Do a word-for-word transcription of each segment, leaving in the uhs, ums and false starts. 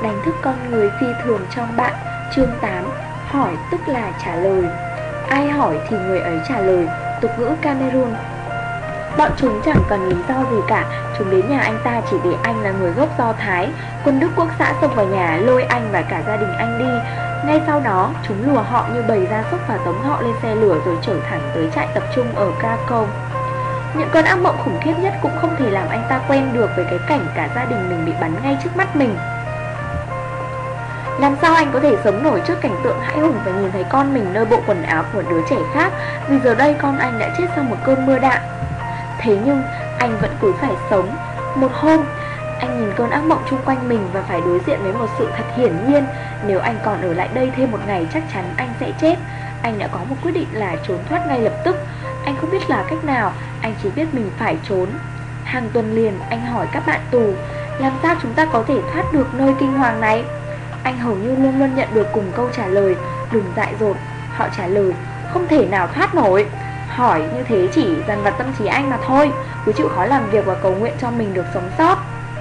đánh thức con người phi thường trong bạn. Chương tám. Hỏi tức là trả lời. Ai hỏi thì người ấy trả lời. Tục ngữ Cameroon. Bọn chúng chẳng cần lý do gì cả. Chúng đến nhà anh ta chỉ vì anh là người gốc Do Thái. Quân Đức Quốc xã xông vào nhà, lôi anh và cả gia đình anh đi. Ngay sau đó, chúng lùa họ như bầy gia súc và tống họ lên xe lửa rồi chở thẳng tới trại tập trung ở Krakow. Những cơn ác mộng khủng khiếp nhất cũng không thể làm anh ta quen được với cái cảnh cả gia đình mình bị bắn ngay trước mắt mình. Làm sao anh có thể sống nổi trước cảnh tượng hãi hùng và nhìn thấy con mình nơi bộ quần áo của đứa trẻ khác, vì giờ đây con anh đã chết sau một cơn mưa đạn. Thế nhưng anh vẫn cứ phải sống. Một hôm, anh nhìn cơn ác mộng chung quanh mình và phải đối diện với một sự thật hiển nhiên. Nếu anh còn ở lại đây thêm một ngày chắc chắn anh sẽ chết. Anh đã có một quyết định là trốn thoát ngay lập tức. Anh không biết là cách nào, anh chỉ biết mình phải trốn. Hàng tuần liền anh hỏi các bạn tù, làm sao chúng ta có thể thoát được nơi kinh hoàng này? Anh hầu như luôn luôn nhận được cùng câu trả lời, đừng dại dột. Họ trả lời, không thể nào thoát nổi. Hỏi như thế chỉ dằn vặt tâm trí anh mà thôi. Cứ chịu khó làm việc và cầu nguyện cho mình được sống sót.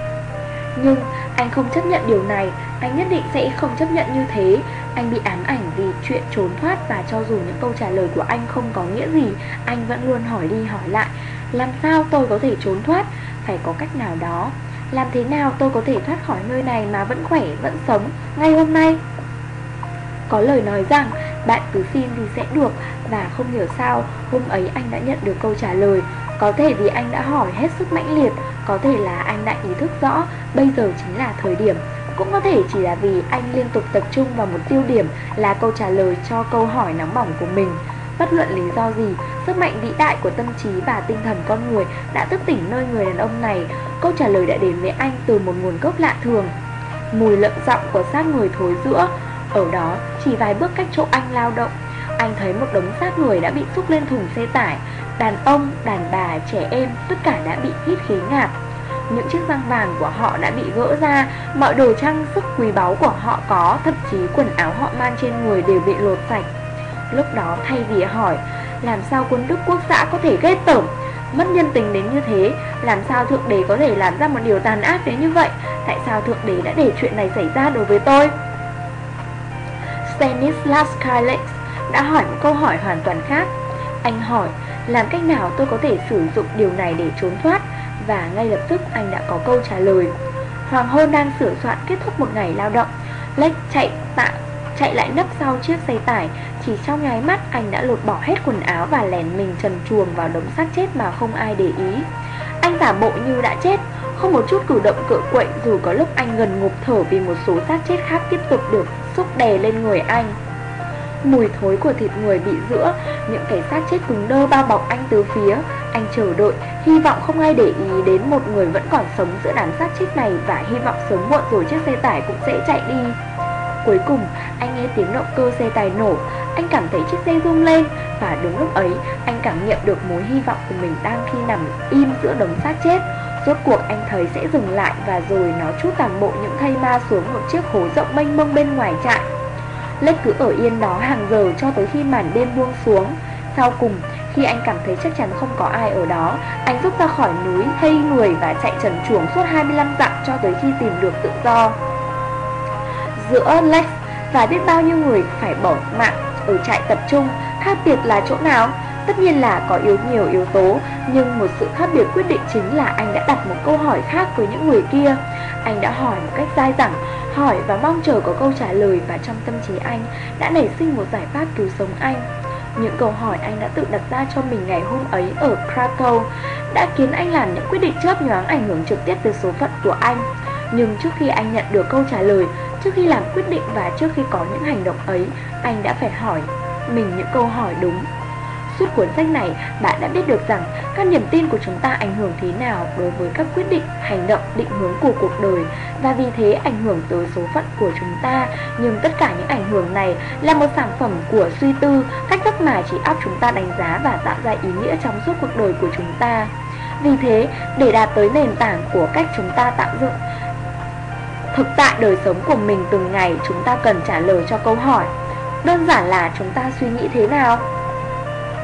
Nhưng anh không chấp nhận điều này. Anh nhất định sẽ không chấp nhận như thế. Anh bị ám ảnh vì chuyện trốn thoát. Và cho dù những câu trả lời của anh không có nghĩa gì, anh vẫn luôn hỏi đi hỏi lại, làm sao tôi có thể trốn thoát? Phải có cách nào đó. Làm thế nào tôi có thể thoát khỏi nơi này mà vẫn khỏe, vẫn sống ngay hôm nay? Có lời nói rằng bạn cứ xin thì sẽ được. Và không hiểu sao hôm ấy anh đã nhận được câu trả lời. Có thể vì anh đã hỏi hết sức mãnh liệt, có thể là anh đã ý thức rõ bây giờ chính là thời điểm, cũng có thể chỉ là vì anh liên tục tập trung vào một tiêu điểm là câu trả lời cho câu hỏi nóng bỏng của mình. Bất luận lý do gì, sức mạnh vĩ đại của tâm trí và tinh thần con người đã thức tỉnh nơi người đàn ông này. Câu trả lời đã đến với anh từ một nguồn gốc lạ thường. Mùi lợm giọng của xác người thối rữa. Ở đó, chỉ vài bước cách chỗ anh lao động, anh thấy một đống xác người đã bị xúc lên thùng xe tải. Đàn ông, đàn bà, trẻ em, tất cả đã bị hít khí ngạt. Những chiếc răng vàng của họ đã bị gỡ ra. Mọi đồ trang sức quý báu của họ có, thậm chí quần áo họ mang trên người đều bị lột sạch. Lúc đó thay vì hỏi làm sao quân Đức Quốc xã có thể ghê tởm, mất nhân tính đến như thế, làm sao Thượng Đế có thể làm ra một điều tàn ác đến như vậy, tại sao Thượng Đế đã để chuyện này xảy ra đối với tôi? Stanislas Karlex đã hỏi một câu hỏi hoàn toàn khác. Anh hỏi làm cách nào tôi có thể sử dụng điều này để trốn thoát, và ngay lập tức anh đã có câu trả lời. Hoàng hôn đang sửa soạn kết thúc một ngày lao động. Lex chạy tạ chạy lại nấp sau chiếc xe tải. Chỉ trong nháy mắt anh đã lột bỏ hết quần áo và lèn mình trần truồng vào đống xác chết mà không ai để ý. Anh giả bộ như đã chết, không một chút cử động cựa quậy, dù có lúc anh gần ngụp thở vì một số xác chết khác tiếp tục được xúc đè lên người anh. Mùi thối của thịt người bị rữa, những cái xác chết cứng đơ bao bọc anh từ phía. Anh chờ đợi, hy vọng không ai để ý đến một người vẫn còn sống giữa đám xác chết này, và hy vọng sớm muộn rồi chiếc xe tải cũng sẽ chạy đi. Cuối cùng, anh nghe tiếng động cơ xe tải nổ. Anh cảm thấy chiếc xe rung lên, và đúng lúc ấy, anh cảm nhận được mối hy vọng của mình đang khi nằm im giữa đống xác chết. Rốt cuộc anh thấy sẽ dừng lại, và rồi nó trút toàn bộ những thây ma xuống một chiếc hố rộng mênh mông bên ngoài trại. Lex cứ ở yên đó hàng giờ cho tới khi màn đêm buông xuống. Sau cùng, khi anh cảm thấy chắc chắn không có ai ở đó, anh rút ra khỏi núi thây người và chạy trần truồng suốt hai mươi lăm dặm cho tới khi tìm được tự do. Giữa Lex và biết bao nhiêu người phải bỏ mạng ở trại tập trung, khác biệt là chỗ nào? Tất nhiên là có yếu nhiều yếu tố, nhưng một sự khác biệt quyết định chính là anh đã đặt một câu hỏi khác với những người kia. Anh đã hỏi một cách dai dẳng, hỏi và mong chờ có câu trả lời, và trong tâm trí anh đã nảy sinh một giải pháp cứu sống anh. Những câu hỏi anh đã tự đặt ra cho mình ngày hôm ấy ở Krakow đã khiến anh làm những quyết định chớp nhoáng ảnh hưởng trực tiếp tới số phận của anh. Nhưng trước khi anh nhận được câu trả lời, trước khi làm quyết định và trước khi có những hành động ấy, anh đã phải hỏi mình những câu hỏi đúng. Suốt cuốn sách này, bạn đã biết được rằng các niềm tin của chúng ta ảnh hưởng thế nào đối với các quyết định, hành động, định hướng của cuộc đời, và vì thế ảnh hưởng tới số phận của chúng ta. Nhưng tất cả những ảnh hưởng này là một sản phẩm của suy tư, cách thức mà trí óc chúng ta đánh giá và tạo ra ý nghĩa trong suốt cuộc đời của chúng ta. Vì thế, để đạt tới nền tảng của cách chúng ta tạo dựng thực tại đời sống của mình từng ngày, chúng ta cần trả lời cho câu hỏi. Đơn giản là chúng ta suy nghĩ thế nào?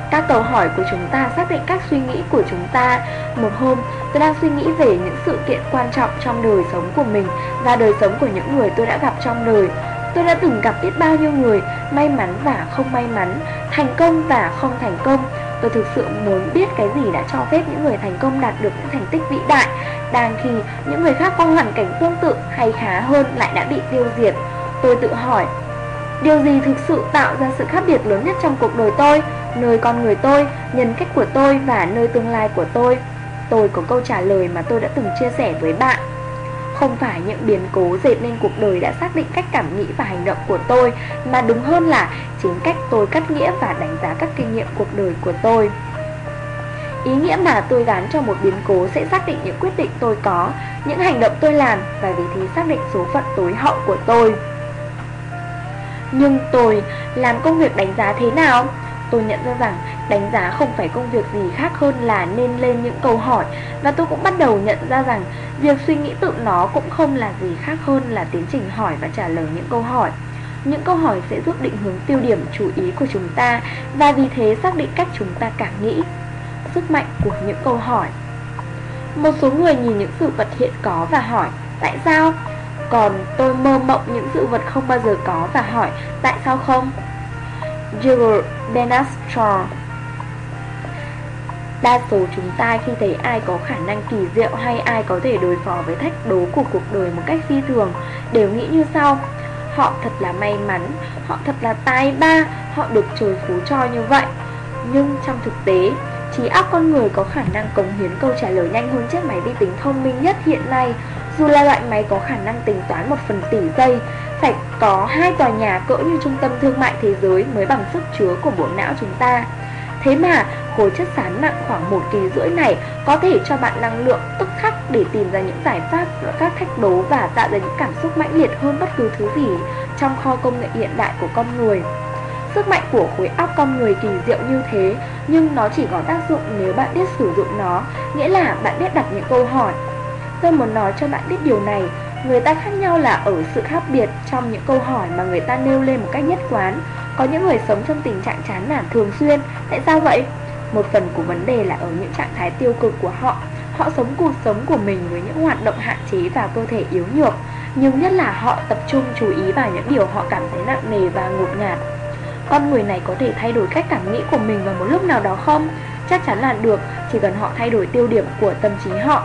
Các câu hỏi của chúng ta xác định các suy nghĩ của chúng ta. Một hôm, tôi đang suy nghĩ về những sự kiện quan trọng trong đời sống của mình và đời sống của những người tôi đã gặp trong đời. Tôi đã từng gặp biết bao nhiêu người, may mắn và không may mắn, thành công và không thành công. Tôi thực sự muốn biết cái gì đã cho phép những người thành công đạt được những thành tích vĩ đại, đang khi những người khác có hoàn cảnh tương tự hay khá hơn lại đã bị tiêu diệt. Tôi tự hỏi, điều gì thực sự tạo ra sự khác biệt lớn nhất trong cuộc đời tôi, nơi con người tôi, nhân cách của tôi và nơi tương lai của tôi? Tôi có câu trả lời mà tôi đã từng chia sẻ với bạn. Không phải những biến cố dệt nên cuộc đời đã xác định cách cảm nghĩ và hành động của tôi, mà đúng hơn là chính cách tôi cắt nghĩa và đánh giá các kinh nghiệm cuộc đời của tôi. Ý nghĩa mà tôi gán cho một biến cố sẽ xác định những quyết định tôi có, những hành động tôi làm, và vì thế xác định số phận tối hậu của tôi. Nhưng tôi làm công việc đánh giá thế nào? Tôi nhận ra rằng đánh giá không phải công việc gì khác hơn là nên lên những câu hỏi. Và tôi cũng bắt đầu nhận ra rằng việc suy nghĩ tự nó cũng không là gì khác hơn là tiến trình hỏi và trả lời những câu hỏi. Những câu hỏi sẽ giúp định hướng tiêu điểm chú ý của chúng ta, và vì thế xác định cách chúng ta cảm nghĩ. Sức mạnh của những câu hỏi. Một số người nhìn những sự vật hiện có và hỏi tại sao? Còn tôi mơ mộng những sự vật không bao giờ có và hỏi tại sao không? George Bernard Shaw. Đa số chúng ta khi thấy ai có khả năng kỳ diệu hay ai có thể đối phó với thách đố của cuộc đời một cách phi thường đều nghĩ như sau: họ thật là may mắn, họ thật là tài ba, họ được trời phú cho như vậy. Nhưng trong thực tế, trí óc con người có khả năng cống hiến câu trả lời nhanh hơn chiếc máy vi tính thông minh nhất hiện nay. Dù là loại máy có khả năng tính toán một phần tỷ giây, phải có hai tòa nhà cỡ như trung tâm thương mại thế giới mới bằng sức chứa của bộ não chúng ta. Thế mà khối chất xám nặng khoảng một kỳ rưỡi này có thể cho bạn năng lượng tức khắc để tìm ra những giải pháp giữa các thách đố và tạo ra những cảm xúc mãnh liệt hơn bất cứ thứ gì trong kho công nghệ hiện đại của con người. Sức mạnh của khối óc con người kỳ diệu như thế, nhưng nó chỉ có tác dụng nếu bạn biết sử dụng nó, nghĩa là bạn biết đặt những câu hỏi. Tôi muốn nói cho bạn biết điều này, người ta khác nhau là ở sự khác biệt trong những câu hỏi mà người ta nêu lên một cách nhất quán. Có những người sống trong tình trạng chán nản thường xuyên. Tại sao vậy? Một phần của vấn đề là ở những trạng thái tiêu cực của họ. Họ sống cuộc sống của mình với những hoạt động hạn chế và cơ thể yếu nhược, nhưng nhất là họ tập trung chú ý vào những điều họ cảm thấy nặng nề và ngột ngạt. Con người này có thể thay đổi cách cảm nghĩ của mình vào một lúc nào đó không? Chắc chắn là được, chỉ cần họ thay đổi tiêu điểm của tâm trí họ.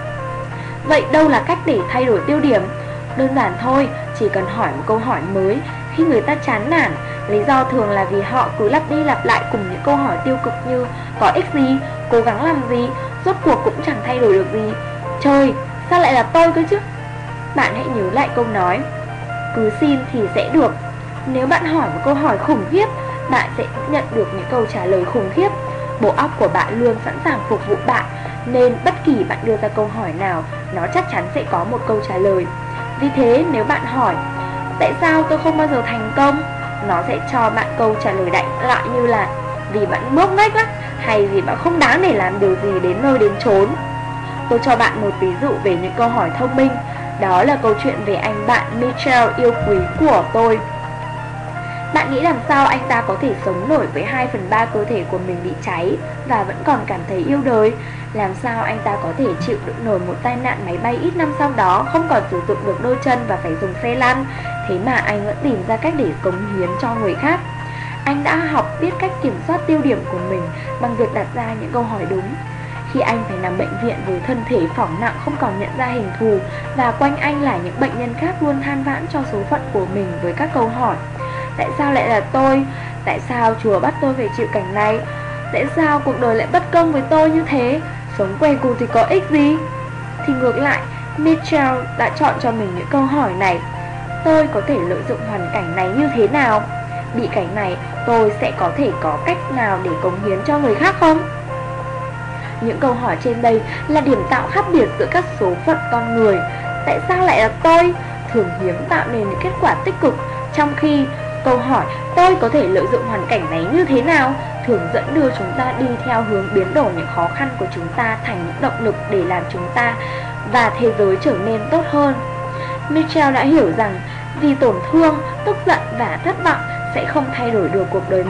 Vậy đâu là cách để thay đổi tiêu điểm? Đơn giản thôi, chỉ cần hỏi một câu hỏi mới. Khi người ta chán nản, lý do thường là vì họ cứ lặp đi lặp lại cùng những câu hỏi tiêu cực như có ích gì, cố gắng làm gì, rốt cuộc cũng chẳng thay đổi được gì. Trời, sao lại là tôi cơ chứ? Bạn hãy nhớ lại câu nói, cứ xin thì sẽ được. Nếu bạn hỏi một câu hỏi khủng khiếp, bạn sẽ nhận được những câu trả lời khủng khiếp. Bộ óc của bạn luôn sẵn sàng phục vụ bạn, nên bất kỳ bạn đưa ra câu hỏi nào, nó chắc chắn sẽ có một câu trả lời. Vì thế nếu bạn hỏi tại sao tôi không bao giờ thành công, nó sẽ cho bạn câu trả lời đại loại như là vì bạn ngốc nghếch á, hay vì bạn không đáng để làm điều gì đến nơi đến chốn. Tôi cho bạn một ví dụ về những câu hỏi thông minh. Đó là câu chuyện về anh bạn Mitchell yêu quý của tôi. Bạn nghĩ làm sao anh ta có thể sống nổi với hai phần ba cơ thể của mình bị cháy và vẫn còn cảm thấy yêu đời? Làm sao anh ta có thể chịu đựng nổi một tai nạn máy bay ít năm sau đó, không còn sử dụng được đôi chân và phải dùng xe lăn? Thế mà anh vẫn tìm ra cách để cống hiến cho người khác. Anh đã học biết cách kiểm soát tiêu điểm của mình bằng việc đặt ra những câu hỏi đúng. Khi anh phải nằm bệnh viện với thân thể phỏng nặng không còn nhận ra hình thù, và quanh anh là những bệnh nhân khác luôn than vãn cho số phận của mình với các câu hỏi: tại sao lại là tôi? Tại sao Chúa bắt tôi phải chịu cảnh này? Tại sao cuộc đời lại bất công với tôi như thế? Sống què cù thì có ích gì? Thì ngược lại, Mitchell đã chọn cho mình những câu hỏi này: tôi có thể lợi dụng hoàn cảnh này như thế nào? Bị cảnh này, tôi sẽ có thể có cách nào để cống hiến cho người khác không? Những câu hỏi trên đây là điểm tạo khác biệt giữa các số phận con người. Tại sao lại là tôi? Thường hiếm tạo nên những kết quả tích cực, trong khi câu hỏi tôi có thể lợi dụng hoàn cảnh này như thế nào thường dẫn đưa chúng ta đi theo hướng biến đổi những khó khăn của chúng ta thành những động lực để làm chúng ta và thế giới trở nên tốt hơn. Mitchell đã hiểu rằng vì tổn thương, tức giận và thất vọng sẽ không thay đổi được cuộc đời mình.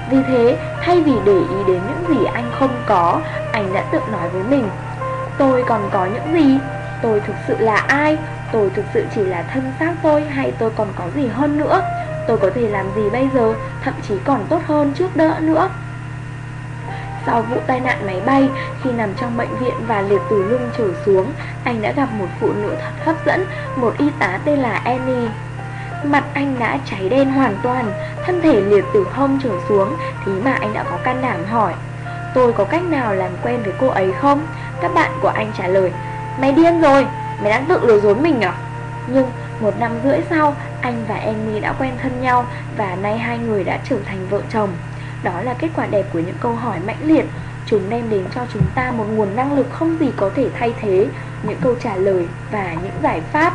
Vì thế, thay vì để ý đến những gì anh không có, anh đã tự nói với mình: tôi còn có những gì? Tôi thực sự là ai? Tôi thực sự chỉ là thân xác tôi, hay tôi còn có gì hơn nữa? Tôi có thể làm gì bây giờ, thậm chí còn tốt hơn trước đó nữa. Sau vụ tai nạn máy bay, khi nằm trong bệnh viện và liệt từ lưng trở xuống, anh đã gặp một phụ nữ thật hấp dẫn, một y tá tên là Annie. Mặt anh đã cháy đen hoàn toàn, thân thể liệt từ hông trở xuống, thế mà anh đã có can đảm hỏi: tôi có cách nào làm quen với cô ấy không? Các bạn của anh trả lời: mày điên rồi, mày đang tự lừa dối mình à? Nhưng một năm rưỡi sau, anh và Annie đã quen thân nhau, và nay hai người đã trở thành vợ chồng. Đó là kết quả đẹp của những câu hỏi mãnh liệt. Chúng đem đến cho chúng ta một nguồn năng lực không gì có thể thay thế, những câu trả lời và những giải pháp.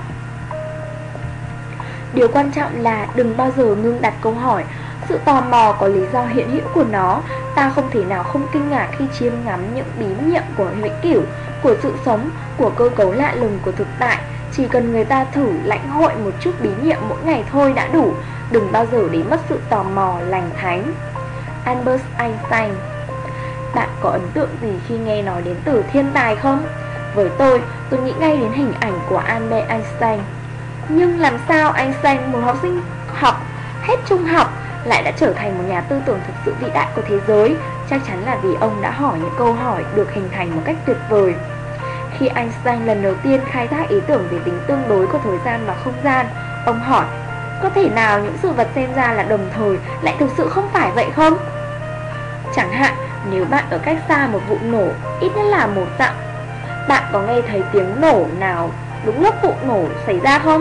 Điều quan trọng là đừng bao giờ ngưng đặt câu hỏi. Sự tò mò có lý do hiện hữu của nó. Ta không thể nào không kinh ngạc khi chiêm ngắm những bí nhiệm của vĩnh cửu, của sự sống, của cơ cấu lạ lùng của thực tại. Chỉ cần người ta thử lãnh hội một chút bí nhiệm mỗi ngày thôi đã đủ. Đừng bao giờ để mất sự tò mò lành thánh. Albert Einstein. Bạn có ấn tượng gì khi nghe nói đến từ thiên tài không? Với tôi, tôi nghĩ ngay đến hình ảnh của Albert Einstein. Nhưng làm sao Einstein, một học sinh học hết trung học, lại đã trở thành một nhà tư tưởng thực sự vĩ đại của thế giới? Chắc chắn là vì ông đã hỏi những câu hỏi được hình thành một cách tuyệt vời. Khi Einstein lần đầu tiên khai thác ý tưởng về tính tương đối của thời gian và không gian, ông hỏi: có thể nào những sự vật xem ra là đồng thời lại thực sự không phải vậy không? Chẳng hạn, nếu bạn ở cách xa một vụ nổ ít nhất là một dặm, bạn có nghe thấy tiếng nổ nào đúng lúc vụ nổ xảy ra không?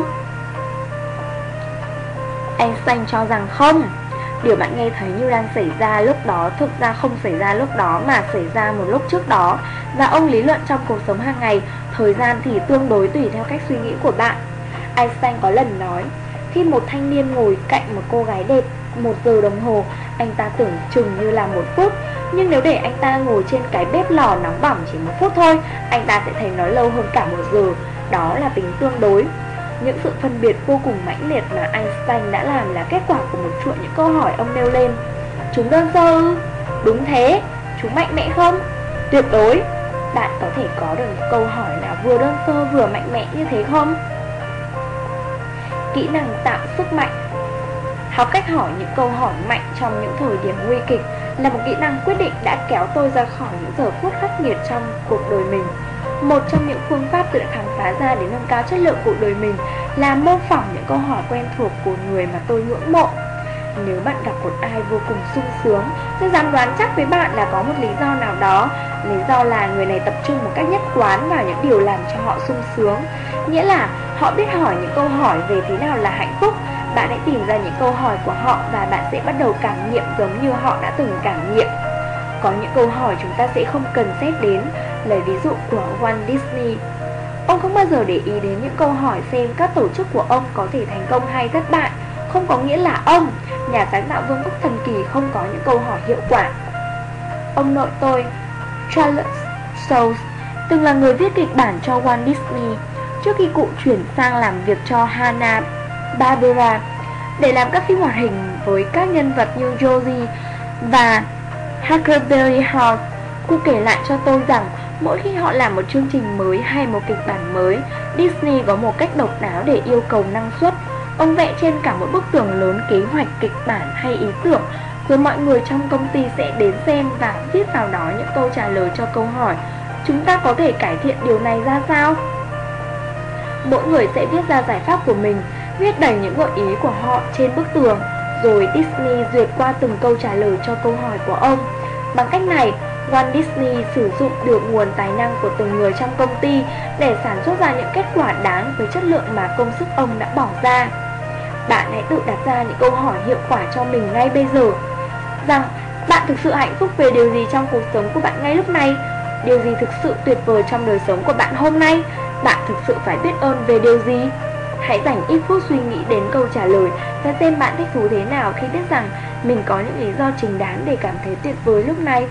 Einstein cho rằng không. Điều bạn nghe thấy như đang xảy ra lúc đó thực ra không xảy ra lúc đó mà xảy ra một lúc trước đó. Và ông lý luận trong cuộc sống hàng ngày, thời gian thì tương đối tùy theo cách suy nghĩ của bạn. Einstein có lần nói: khi một thanh niên ngồi cạnh một cô gái đẹp một giờ đồng hồ, anh ta tưởng chừng như là một phút. Nhưng nếu để anh ta ngồi trên cái bếp lò nóng bỏng chỉ một phút thôi, anh ta sẽ thấy nó lâu hơn cả một giờ. Đó là tính tương đối. Những sự phân biệt vô cùng mãnh liệt mà Einstein đã làm là kết quả của một chuỗi những câu hỏi ông nêu lên. Chúng đơn sơ ư? Đúng thế. Chúng mạnh mẽ không? Tuyệt đối. Bạn có thể có được những câu hỏi nào vừa đơn sơ vừa mạnh mẽ như thế không? Kỹ năng tạo sức mạnh. Học cách hỏi những câu hỏi mạnh trong những thời điểm nguy kịch là một kỹ năng quyết định đã kéo tôi ra khỏi những giờ phút khắc nghiệt trong cuộc đời mình. Một trong những phương pháp tôi đã khám phá ra để nâng cao chất lượng cuộc đời mình là mô phỏng những câu hỏi quen thuộc của người mà tôi ngưỡng mộ. Nếu bạn gặp một ai vô cùng sung sướng, tôi dám đoán chắc với bạn là có một lý do nào đó. Lý do là người này tập trung một cách nhất quán vào những điều làm cho họ sung sướng. Nghĩa là họ biết hỏi những câu hỏi về thế nào là hạnh phúc. Bạn hãy tìm ra những câu hỏi của họ và bạn sẽ bắt đầu cảm nghiệm giống như họ đã từng cảm nghiệm. Có những câu hỏi chúng ta sẽ không cần xét đến. Lấy ví dụ của Walt Disney. Ông không bao giờ để ý đến những câu hỏi xem các tổ chức của ông có thể thành công hay thất bại. Không có nghĩa là ông, nhà sáng tạo Vương quốc thần kỳ, không có những câu hỏi hiệu quả. Ông nội tôi, Charles Schulz, từng là người viết kịch bản cho Walt Disney trước khi cụ chuyển sang làm việc cho Hanna-Barbera để làm các phim hoạt hình với các nhân vật như Josie và Huckleberry Hound. Cụ kể lại cho tôi rằng mỗi khi họ làm một chương trình mới hay một kịch bản mới, Disney có một cách độc đáo để yêu cầu năng suất. Ông vẽ trên cả một bức tường lớn kế hoạch, kịch bản hay ý tưởng, rồi mọi người trong công ty sẽ đến xem và viết vào đó những câu trả lời cho câu hỏi: chúng ta có thể cải thiện điều này ra sao? Mỗi người sẽ viết ra giải pháp của mình, viết đầy những gợi ý của họ trên bức tường, rồi Disney duyệt qua từng câu trả lời cho câu hỏi của ông. Bằng cách này, Walt Disney sử dụng được nguồn tài năng của từng người trong công ty để sản xuất ra những kết quả đáng với chất lượng mà công sức ông đã bỏ ra. Bạn hãy tự đặt ra những câu hỏi hiệu quả cho mình ngay bây giờ. Rằng bạn thực sự hạnh phúc về điều gì trong cuộc sống của bạn ngay lúc này? Điều gì thực sự tuyệt vời trong đời sống của bạn hôm nay? Bạn thực sự phải biết ơn về điều gì? Hãy dành ít phút suy nghĩ đến câu trả lời và xem bạn thích thú thế nào khi biết rằng mình có những lý do chính đáng để cảm thấy tuyệt vời lúc này.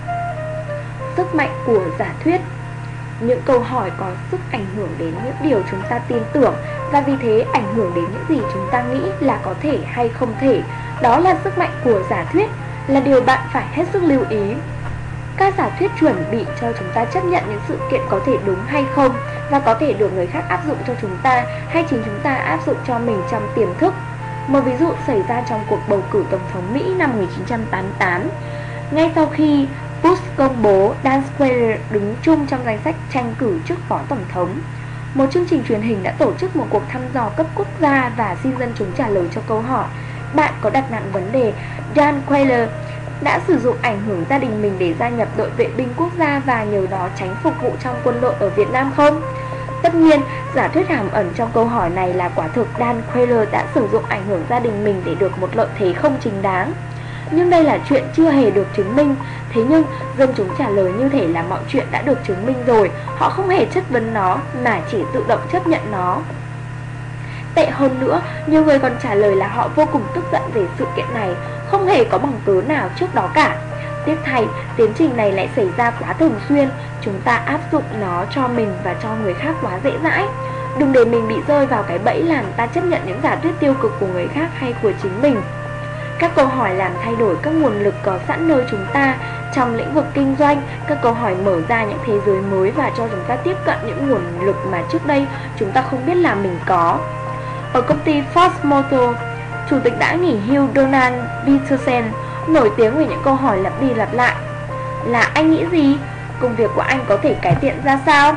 Sức mạnh của giả thuyết. Những câu hỏi có sức ảnh hưởng đến những điều chúng ta tin tưởng, và vì thế ảnh hưởng đến những gì chúng ta nghĩ là có thể hay không thể. Đó là sức mạnh của giả thuyết. là điều bạn phải hết sức lưu ý. Các giả thuyết chuẩn bị cho chúng ta chấp nhận những sự kiện có thể đúng hay không và có thể được người khác áp dụng cho chúng ta hay chính chúng ta áp dụng cho mình trong tiềm thức. Một ví dụ xảy ra trong cuộc bầu cử tổng thống Mỹ năm một nghìn chín trăm tám mươi tám. Ngay sau khi Bush công bố Dan Quayle đứng chung trong danh sách tranh cử chức phó tổng thống, một chương trình truyền hình đã tổ chức một cuộc thăm dò cấp quốc gia và xin dân chúng trả lời cho câu hỏi: bạn có đặt nặng vấn đề Dan Quayle đã sử dụng ảnh hưởng gia đình mình để gia nhập đội vệ binh quốc gia và nhờ đó tránh phục vụ trong quân đội ở Việt Nam không? Tất nhiên, giả thuyết hàm ẩn trong câu hỏi này là quả thực Dan Quayle đã sử dụng ảnh hưởng gia đình mình để được một lợi thế không chính đáng. Nhưng đây là chuyện chưa hề được chứng minh. Thế nhưng, dân chúng trả lời như thể là mọi chuyện đã được chứng minh rồi. Họ không hề chất vấn nó, mà chỉ tự động chấp nhận nó. Tệ hơn nữa, nhiều người còn trả lời là họ vô cùng tức giận về sự kiện này, không hề có bằng cớ nào trước đó cả. Tiếc thay, tiến trình này lại xảy ra quá thường xuyên. Chúng ta áp dụng nó cho mình và cho người khác quá dễ dãi. Đừng để mình bị rơi vào cái bẫy làm ta chấp nhận những giả thuyết tiêu cực của người khác hay của chính mình. Các câu hỏi làm thay đổi các nguồn lực có sẵn nơi chúng ta. Trong lĩnh vực kinh doanh, các câu hỏi mở ra những thế giới mới và cho chúng ta tiếp cận những nguồn lực mà trước đây chúng ta không biết là mình có. Ở công ty Ford Motor, chủ tịch đã nghỉ hưu Donald Peterson nổi tiếng về những câu hỏi lặp đi lặp lại: là anh nghĩ gì? Công việc của anh có thể cải thiện ra sao?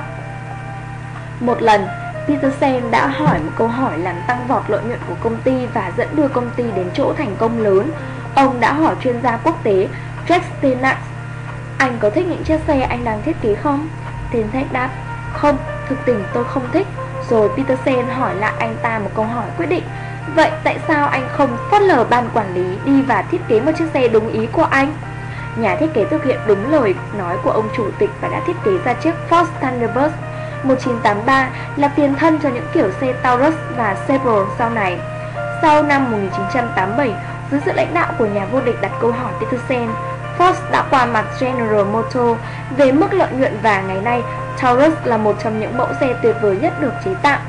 Một lần, Peterson đã hỏi một câu hỏi làm tăng vọt lợi nhuận của công ty và dẫn đưa công ty đến chỗ thành công lớn. Ông đã hỏi chuyên gia quốc tế Jack Steinatz: anh có thích những chiếc xe anh đang thiết kế không? Tên Jack đáp: không, thực tình tôi không thích. Rồi Peterson hỏi lại anh ta một câu hỏi quyết định: vậy tại sao anh không phớt lờ ban quản lý đi và thiết kế một chiếc xe đúng ý của anh? Nhà thiết kế thực hiện đúng lời nói của ông chủ tịch và đã thiết kế ra chiếc Ford Thunderbird một chín tám ba là tiền thân cho những kiểu xe Taurus và Chevrolet sau này. Sau năm một nghìn chín trăm tám mươi bảy, dưới sự lãnh đạo của nhà vô địch đặt câu hỏi Peterson, Ford đã qua mặt General Motors về mức lợi nhuận và ngày nay Taurus là một trong những mẫu xe tuyệt vời nhất được chế tạo.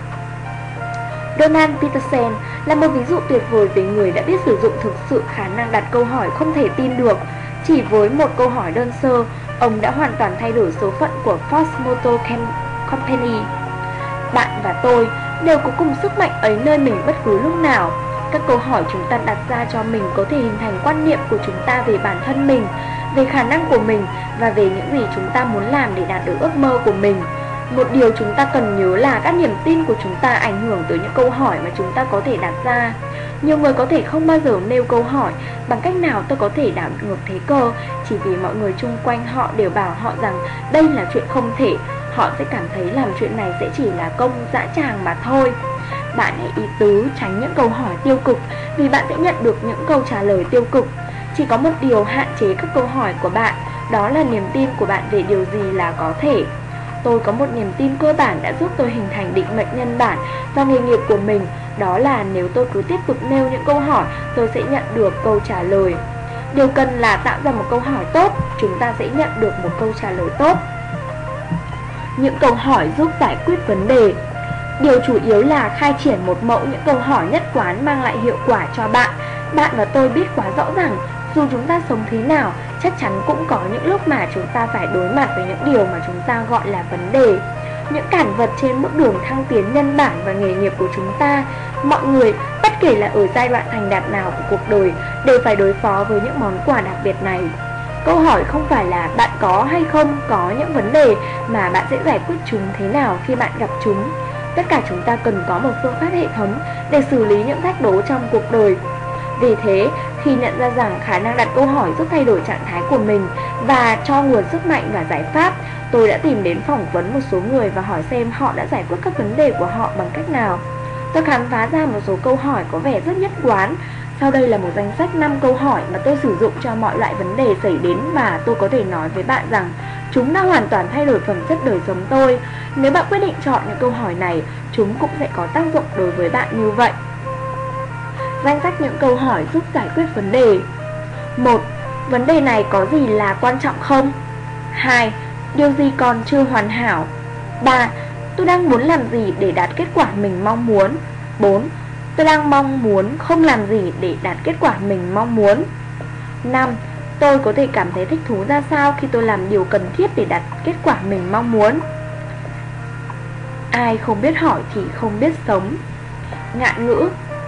Donald Peterson là một ví dụ tuyệt vời về người đã biết sử dụng thực sự khả năng đặt câu hỏi không thể tin được. Chỉ với một câu hỏi đơn sơ, ông đã hoàn toàn thay đổi số phận của Ford Motor Company. Bạn và tôi đều có cùng sức mạnh ấy nơi mình bất cứ lúc nào. Các câu hỏi chúng ta đặt ra cho mình có thể hình thành quan niệm của chúng ta về bản thân mình, về khả năng của mình và về những gì chúng ta muốn làm để đạt được ước mơ của mình. Một điều chúng ta cần nhớ là các niềm tin của chúng ta ảnh hưởng tới những câu hỏi mà chúng ta có thể đặt ra. Nhiều người có thể không bao giờ nêu câu hỏi: bằng cách nào tôi có thể đảo ngược thế cờ, chỉ vì mọi người chung quanh họ đều bảo họ rằng đây là chuyện không thể. Họ sẽ cảm thấy làm chuyện này sẽ chỉ là công dã tràng mà thôi. Bạn hãy ý tứ tránh những câu hỏi tiêu cực, vì bạn sẽ nhận được những câu trả lời tiêu cực. Chỉ có một điều hạn chế các câu hỏi của bạn, đó là niềm tin của bạn về điều gì là có thể. Tôi có một niềm tin cơ bản đã giúp tôi hình thành định mệnh nhân bản và nghề nghiệp của mình. Đó là nếu tôi cứ tiếp tục nêu những câu hỏi, tôi sẽ nhận được câu trả lời. Điều cần là tạo ra một câu hỏi tốt, chúng ta sẽ nhận được một câu trả lời tốt. Những câu hỏi giúp giải quyết vấn đề. Điều chủ yếu là khai triển một mẫu những câu hỏi nhất quán mang lại hiệu quả cho bạn. Bạn và tôi biết quá rõ rằng dù chúng ta sống thế nào, chắc chắn cũng có những lúc mà chúng ta phải đối mặt với những điều mà chúng ta gọi là vấn đề. Những cản vật trên bước đường thăng tiến nhân bản và nghề nghiệp của chúng ta. Mọi người, bất kể là ở giai đoạn thành đạt nào của cuộc đời, đều phải đối phó với những món quà đặc biệt này. Câu hỏi không phải là bạn có hay không có những vấn đề, mà bạn sẽ giải quyết chúng thế nào khi bạn gặp chúng. Tất cả chúng ta cần có một phương pháp hệ thống để xử lý những thách đố trong cuộc đời. Vì thế, khi nhận ra rằng khả năng đặt câu hỏi giúp thay đổi trạng thái của mình và cho nguồn sức mạnh và giải pháp, tôi đã tìm đến phỏng vấn một số người và hỏi xem họ đã giải quyết các vấn đề của họ bằng cách nào. Tôi khám phá ra một số câu hỏi có vẻ rất nhất quán. Sau đây là một danh sách năm câu hỏi mà tôi sử dụng cho mọi loại vấn đề xảy đến, và tôi có thể nói với bạn rằng chúng đã hoàn toàn thay đổi phẩm chất đời sống tôi. Nếu bạn quyết định chọn những câu hỏi này, chúng cũng sẽ có tác dụng đối với bạn như vậy. Danh sách những câu hỏi giúp giải quyết vấn đề. Một. Vấn đề này có gì là quan trọng không? Hai. Điều gì còn chưa hoàn hảo? Ba. Tôi đang muốn làm gì để đạt kết quả mình mong muốn? Bốn. Tôi đang mong muốn không làm gì để đạt kết quả mình mong muốn? Năm. Tôi có thể cảm thấy thích thú ra sao khi tôi làm điều cần thiết để đạt kết quả mình mong muốn? Ai không biết hỏi thì không biết sống. Ngạn ngữ.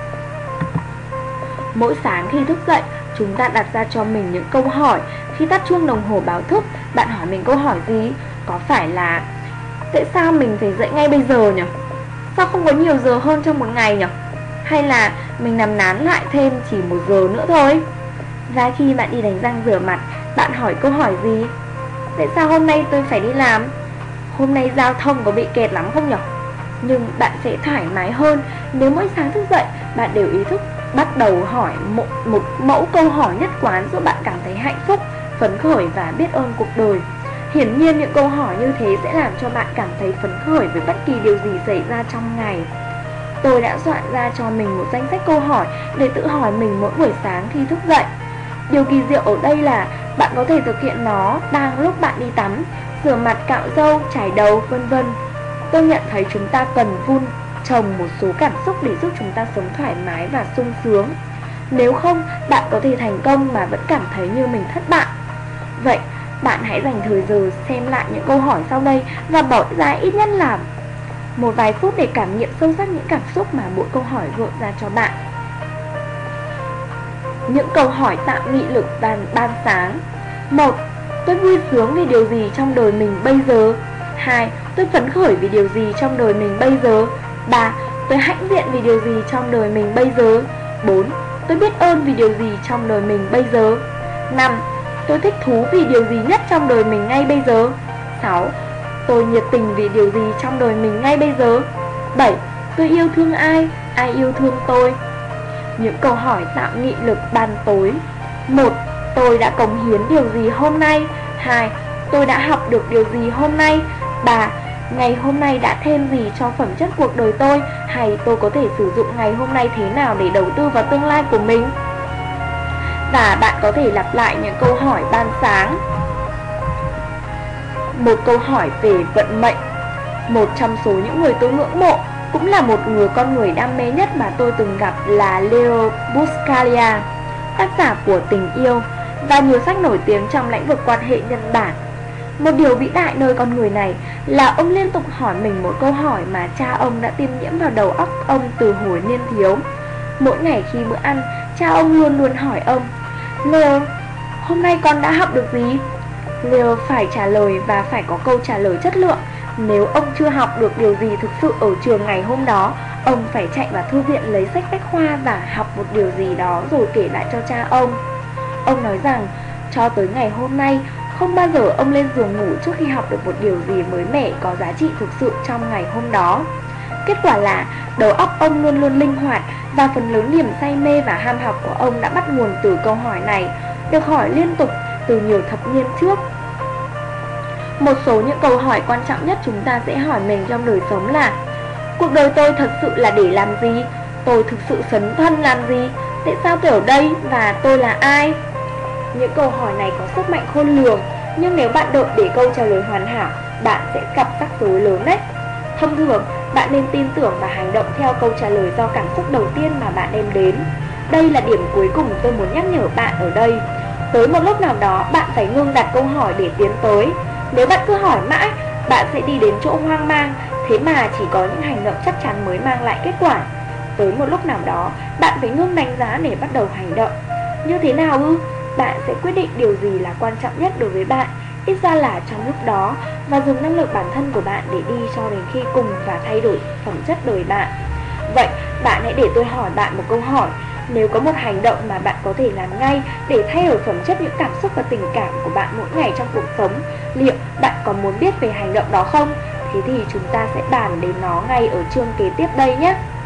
Mỗi sáng khi thức dậy, chúng ta đặt ra cho mình những câu hỏi. Khi tắt chuông đồng hồ báo thức, bạn hỏi mình câu hỏi gì? Có phải là tại sao mình phải dậy ngay bây giờ nhỉ? Sao không có nhiều giờ hơn trong một ngày nhỉ? Hay là mình nằm nán lại thêm chỉ một giờ nữa thôi? Và khi bạn đi đánh răng rửa mặt, bạn hỏi câu hỏi gì? Tại sao hôm nay tôi phải đi làm? Hôm nay giao thông có bị kẹt lắm không nhỉ? Nhưng bạn sẽ thoải mái hơn nếu mỗi sáng thức dậy bạn đều ý thức bắt đầu hỏi một, một mẫu câu hỏi nhất quán giúp bạn cảm thấy hạnh phúc, phấn khởi và biết ơn cuộc đời. Hiển nhiên những câu hỏi như thế sẽ làm cho bạn cảm thấy phấn khởi với bất kỳ điều gì xảy ra trong ngày. Tôi đã soạn ra cho mình một danh sách câu hỏi để tự hỏi mình mỗi buổi sáng khi thức dậy. Điều kỳ diệu ở đây là bạn có thể thực hiện nó đang lúc bạn đi tắm, rửa mặt, cạo râu, chải đầu, vân vân. Tôi nhận thấy chúng ta cần vun trồng một số cảm xúc để giúp chúng ta sống thoải mái và sung sướng. Nếu không, bạn có thể thành công mà vẫn cảm thấy như mình thất bại. Vậy, bạn hãy dành thời giờ xem lại những câu hỏi sau đây và bỏ ra ít nhất là một vài phút để cảm nghiệm sâu sắc những cảm xúc mà mỗi câu hỏi gợi ra cho bạn. Những câu hỏi tạo nghị lực ban, ban sáng. Một. Tôi vui sướng vì điều gì trong đời mình bây giờ? Hai. Tôi phấn khởi vì điều gì trong đời mình bây giờ? Ba. Tôi hãnh diện vì điều gì trong đời mình bây giờ? Bốn. Tôi biết ơn vì điều gì trong đời mình bây giờ? Năm. Tôi thích thú vì điều gì nhất trong đời mình ngay bây giờ? Sáu. Tôi nhiệt tình vì điều gì trong đời mình ngay bây giờ? Bảy. Tôi yêu thương ai? Ai yêu thương tôi? Những câu hỏi tạo nghị lực ban tối. Một. Tôi đã cống hiến điều gì hôm nay? Hai. Tôi đã học được điều gì hôm nay? Ba. Ngày hôm nay đã thêm gì cho phẩm chất cuộc đời tôi? Hay tôi có thể sử dụng ngày hôm nay thế nào để đầu tư vào tương lai của mình? Và bạn có thể lặp lại những câu hỏi ban sáng. Một câu hỏi về vận mệnh. Một trong số những người tôi ngưỡng mộ, cũng là một người con người đam mê nhất mà tôi từng gặp, là Leo Buscaglia, tác giả của Tình yêu và nhiều sách nổi tiếng trong lĩnh vực quan hệ nhân bản. Một điều vĩ đại nơi con người này là ông liên tục hỏi mình một câu hỏi mà cha ông đã tiêm nhiễm vào đầu óc ông từ hồi niên thiếu. Mỗi ngày khi bữa ăn, cha ông luôn luôn hỏi ông: Leo, hôm nay con đã học được gì? Leo phải trả lời và phải có câu trả lời chất lượng. Nếu ông chưa học được điều gì thực sự ở trường ngày hôm đó, ông phải chạy vào thư viện lấy sách bách khoa và học một điều gì đó rồi kể lại cho cha ông. Ông nói rằng cho tới ngày hôm nay, không bao giờ ông lên giường ngủ trước khi học được một điều gì mới mẻ có giá trị thực sự trong ngày hôm đó. Kết quả là đầu óc ông luôn luôn linh hoạt, và phần lớn niềm say mê và ham học của ông đã bắt nguồn từ câu hỏi này, được hỏi liên tục từ nhiều thập niên trước. Một số những câu hỏi quan trọng nhất chúng ta sẽ hỏi mình trong đời sống là: cuộc đời tôi thật sự là để làm gì? Tôi thực sự sấn thân làm gì? Tại sao tôi ở đây và tôi là ai? Những câu hỏi này có sức mạnh khôn lường, nhưng nếu bạn đợi để câu trả lời hoàn hảo, bạn sẽ gặp rắc rối lớn đấy. Thông thường, bạn nên tin tưởng và hành động theo câu trả lời do cảm xúc đầu tiên mà bạn đem đến. Đây là điểm cuối cùng tôi muốn nhắc nhở bạn ở đây. Tới một lúc nào đó, bạn phải ngưng đặt câu hỏi để tiến tới. Nếu bạn cứ hỏi mãi, bạn sẽ đi đến chỗ hoang mang, thế mà chỉ có những hành động chắc chắn mới mang lại kết quả. Tới một lúc nào đó, bạn phải ngưng đánh giá để bắt đầu hành động. Như thế nào ư? Bạn sẽ quyết định điều gì là quan trọng nhất đối với bạn, ít ra là trong lúc đó, và dùng năng lực bản thân của bạn để đi cho đến khi cùng và thay đổi phẩm chất đời bạn. Vậy, bạn hãy để tôi hỏi bạn một câu hỏi. Nếu có một hành động mà bạn có thể làm ngay để thay đổi phẩm chất những cảm xúc và tình cảm của bạn mỗi ngày trong cuộc sống, liệu bạn có muốn biết về hành động đó không? Thế thì chúng ta sẽ bàn đến nó ngay ở chương kế tiếp đây nhé.